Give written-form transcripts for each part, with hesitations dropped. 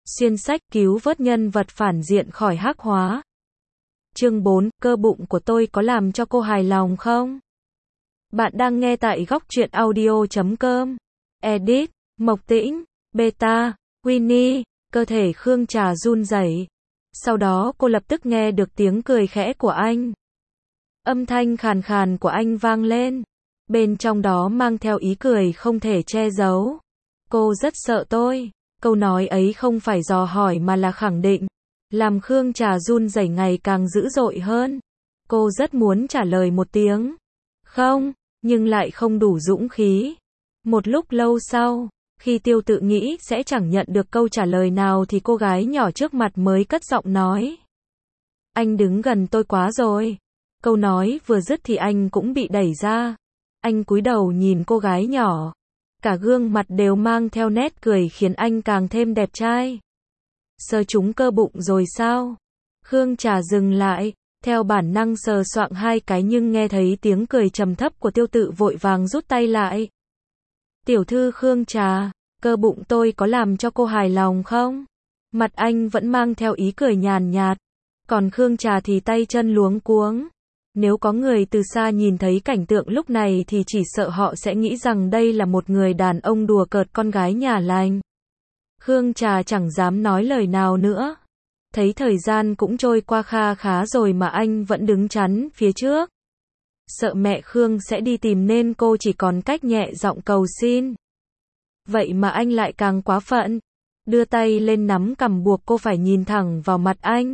Xuyên sách cứu vớt nhân vật phản diện khỏi hắc hóa. Chương 4, cơ bụng của tôi có làm cho cô hài lòng không? Bạn đang nghe tại góc truyện audio.com. Edit, Mộc Tĩnh, Beta, Winnie, cơ thể Khương Trà run rẩy. Sau đó cô lập tức nghe được tiếng cười khẽ của anh. Âm thanh khàn khàn của anh vang lên. Bên trong đó mang theo ý cười không thể che giấu. Cô rất sợ tôi. Câu nói ấy không phải dò hỏi mà là khẳng định. Làm Khương Trà run rẩy ngày càng dữ dội hơn. Cô rất muốn trả lời một tiếng không, nhưng lại không đủ dũng khí. Một lúc lâu sau, khi Tiêu Tự nghĩ sẽ chẳng nhận được câu trả lời nào thì cô gái nhỏ trước mặt mới cất giọng nói. Anh đứng gần tôi quá rồi. Câu nói vừa dứt thì anh cũng bị đẩy ra. Anh cúi đầu nhìn cô gái nhỏ. Cả gương mặt đều mang theo nét cười khiến anh càng thêm đẹp trai. Sờ trúng cơ bụng rồi sao? Khương Trà dừng lại, theo bản năng sờ soạng hai cái nhưng nghe thấy tiếng cười trầm thấp của Tiêu Tự vội vàng rút tay lại. Tiểu thư Khương Trà, cơ bụng tôi có làm cho cô hài lòng không? Mặt anh vẫn mang theo ý cười nhàn nhạt. Còn Khương Trà thì tay chân luống cuống. Nếu có người từ xa nhìn thấy cảnh tượng lúc này thì chỉ sợ họ sẽ nghĩ rằng đây là một người đàn ông đùa cợt con gái nhà lành. Khương Trà chẳng dám nói lời nào nữa. Thấy thời gian cũng trôi qua kha khá rồi mà anh vẫn đứng chắn phía trước. Sợ mẹ Khương sẽ đi tìm nên cô chỉ còn cách nhẹ giọng cầu xin. Vậy mà anh lại càng quá phận. Đưa tay lên nắm cằm buộc cô phải nhìn thẳng vào mặt anh.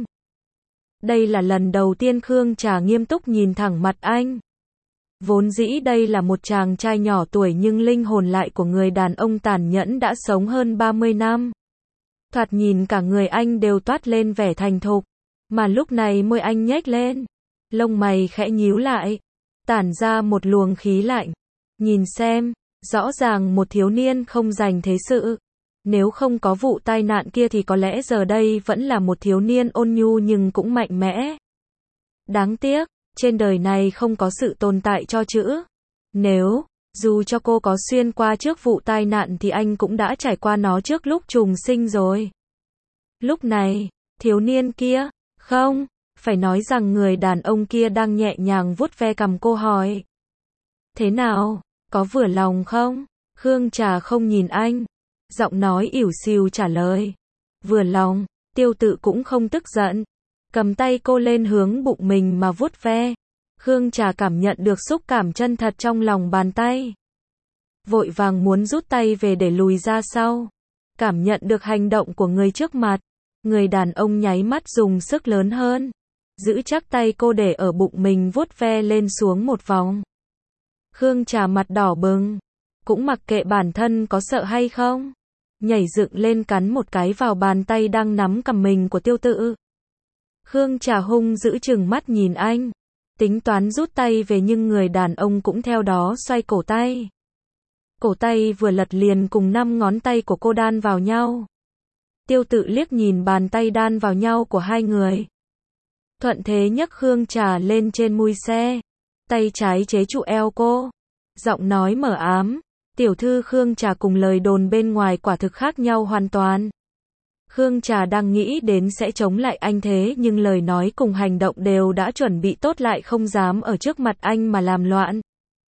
Đây là lần đầu tiên Khương Trà nghiêm túc nhìn thẳng mặt anh. Vốn dĩ đây là một chàng trai nhỏ tuổi nhưng linh hồn lại của người đàn ông tàn nhẫn đã sống hơn 30 năm. Thoạt nhìn cả người anh đều toát lên vẻ thành thục. Mà lúc này môi anh nhếch lên. Lông mày khẽ nhíu lại. Tản ra một luồng khí lạnh. Nhìn xem, rõ ràng một thiếu niên không dành thế sự. Nếu không có vụ tai nạn kia thì có lẽ giờ đây vẫn là một thiếu niên ôn nhu nhưng cũng mạnh mẽ. Đáng tiếc, trên đời này không có sự tồn tại cho chữ nếu. Dù cho cô có xuyên qua trước vụ tai nạn thì anh cũng đã trải qua nó trước lúc trùng sinh rồi. Lúc này, thiếu niên kia, không, phải nói rằng người đàn ông kia đang nhẹ nhàng vuốt ve cằm cô hỏi. Thế nào, có vừa lòng không? Khương Trà không nhìn anh. Giọng nói ỉu xìu trả lời. Vừa lòng. Tiêu Tự cũng không tức giận. Cầm tay cô lên hướng bụng mình mà vuốt ve. Khương Trà cảm nhận được xúc cảm chân thật trong lòng bàn tay. Vội vàng muốn rút tay về để lùi ra sau. Cảm nhận được hành động của người trước mặt. Người đàn ông nháy mắt dùng sức lớn hơn. Giữ chắc tay cô để ở bụng mình vuốt ve lên xuống một vòng. Khương Trà mặt đỏ bừng. Cũng mặc kệ bản thân có sợ hay không. Nhảy dựng lên cắn một cái vào bàn tay đang nắm cầm mình của Tiêu Tự. Khương Trà hung dữ trừng mắt nhìn anh. Tính toán rút tay về nhưng người đàn ông cũng theo đó xoay cổ tay. Cổ tay vừa lật liền cùng 5 ngón tay của cô đan vào nhau. Tiêu Tự liếc nhìn bàn tay đan vào nhau của hai người. Thuận thế nhấc Khương Trà lên trên mui xe. Tay trái chế trụ eo cô. Giọng nói mờ ám. Tiểu thư Khương Trà cùng lời đồn bên ngoài quả thực khác nhau hoàn toàn. Khương Trà đang nghĩ đến sẽ chống lại anh thế nhưng lời nói cùng hành động đều đã chuẩn bị tốt lại không dám ở trước mặt anh mà làm loạn.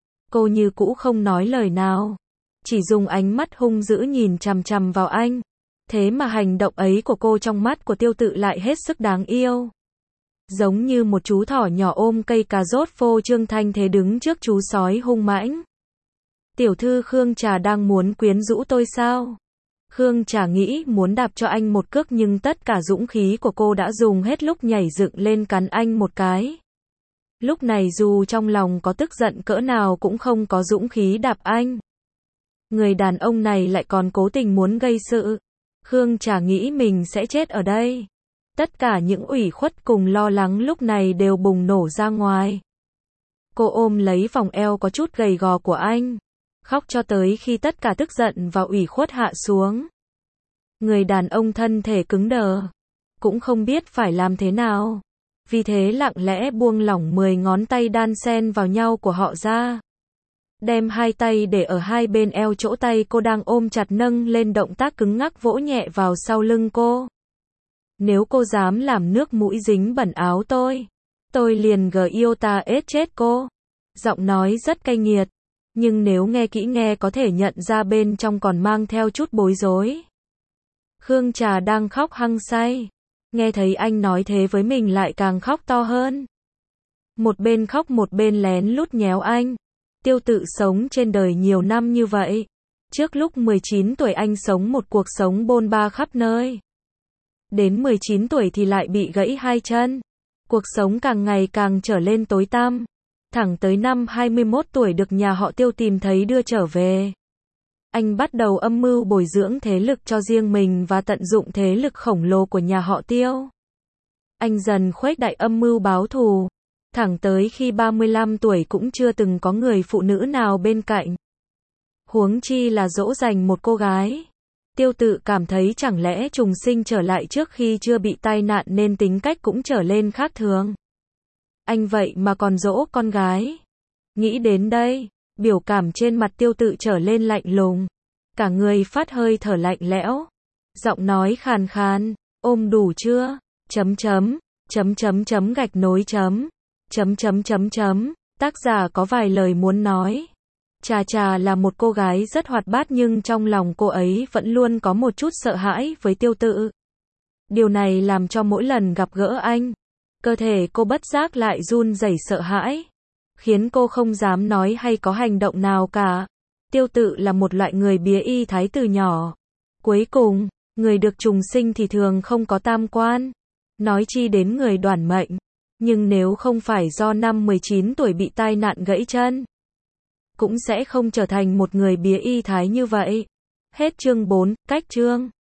Cô như cũ không nói lời nào. Chỉ dùng ánh mắt hung dữ nhìn chằm chằm vào anh. Thế mà hành động ấy của cô trong mắt của Tiêu Tự lại hết sức đáng yêu. Giống như một chú thỏ nhỏ ôm cây cà rốt phô trương thanh thế đứng trước chú sói hung mãnh. Tiểu thư Khương Trà đang muốn quyến rũ tôi sao? Khương Trà nghĩ muốn đạp cho anh một cước nhưng tất cả dũng khí của cô đã dùng hết lúc nhảy dựng lên cắn anh một cái. Lúc này dù trong lòng có tức giận cỡ nào cũng không có dũng khí đạp anh. Người đàn ông này lại còn cố tình muốn gây sự. Khương Trà nghĩ mình sẽ chết ở đây. Tất cả những ủy khuất cùng lo lắng lúc này đều bùng nổ ra ngoài. Cô ôm lấy vòng eo có chút gầy gò của anh. Khóc cho tới khi tất cả tức giận và ủy khuất hạ xuống. Người đàn ông thân thể cứng đờ. Cũng không biết phải làm thế nào. Vì thế lặng lẽ buông lỏng 10 ngón tay đan xen vào nhau của họ ra. Đem hai tay để ở hai bên eo, chỗ tay cô đang ôm chặt nâng lên, động tác cứng ngắc vỗ nhẹ vào sau lưng cô. Nếu cô dám làm nước mũi dính bẩn áo tôi liền yêu ta ết chết cô. Giọng nói rất cay nghiệt, nhưng nếu nghe kỹ nghe có thể nhận ra bên trong còn mang theo chút bối rối. Khương Trà đang khóc hăng say, nghe thấy anh nói thế với mình lại càng khóc to hơn. Một bên khóc một bên lén lút nhéo anh. Tiêu Tự sống trên đời nhiều năm như vậy. Trước lúc 19 tuổi anh sống một cuộc sống bôn ba khắp nơi. Đến 19 tuổi thì lại bị gãy hai chân. Cuộc sống càng ngày càng trở lên tối tăm. Thẳng tới năm 21 tuổi được nhà họ Tiêu tìm thấy đưa trở về. Anh bắt đầu âm mưu bồi dưỡng thế lực cho riêng mình và tận dụng thế lực khổng lồ của nhà họ Tiêu. Anh dần khuếch đại âm mưu báo thù. Thẳng tới khi 35 tuổi cũng chưa từng có người phụ nữ nào bên cạnh. Huống chi là dỗ dành một cô gái. Tiêu Tự cảm thấy chẳng lẽ trùng sinh trở lại trước khi chưa bị tai nạn nên tính cách cũng trở lên khác thường. Anh vậy mà còn dỗ con gái. Nghĩ đến đây, biểu cảm trên mặt Tiêu Tự trở lên lạnh lùng. Cả người phát hơi thở lạnh lẽo. Giọng nói khàn khàn, ôm đủ chưa? Gạch nối Tác giả có vài lời muốn nói. Trà Trà là một cô gái rất hoạt bát nhưng trong lòng cô ấy vẫn luôn có một chút sợ hãi với Tiêu Tự. Điều này làm cho mỗi lần gặp gỡ anh, cơ thể cô bất giác lại run rẩy sợ hãi, khiến cô không dám nói hay có hành động nào cả. Tiêu Tự là một loại người bía y thái từ nhỏ. Cuối cùng, người được trùng sinh thì thường không có tam quan, nói chi đến người đoản mệnh. Nhưng nếu không phải do năm 19 tuổi bị tai nạn gãy chân, cũng sẽ không trở thành một người bía y thái như vậy. Hết chương 4, cách chương.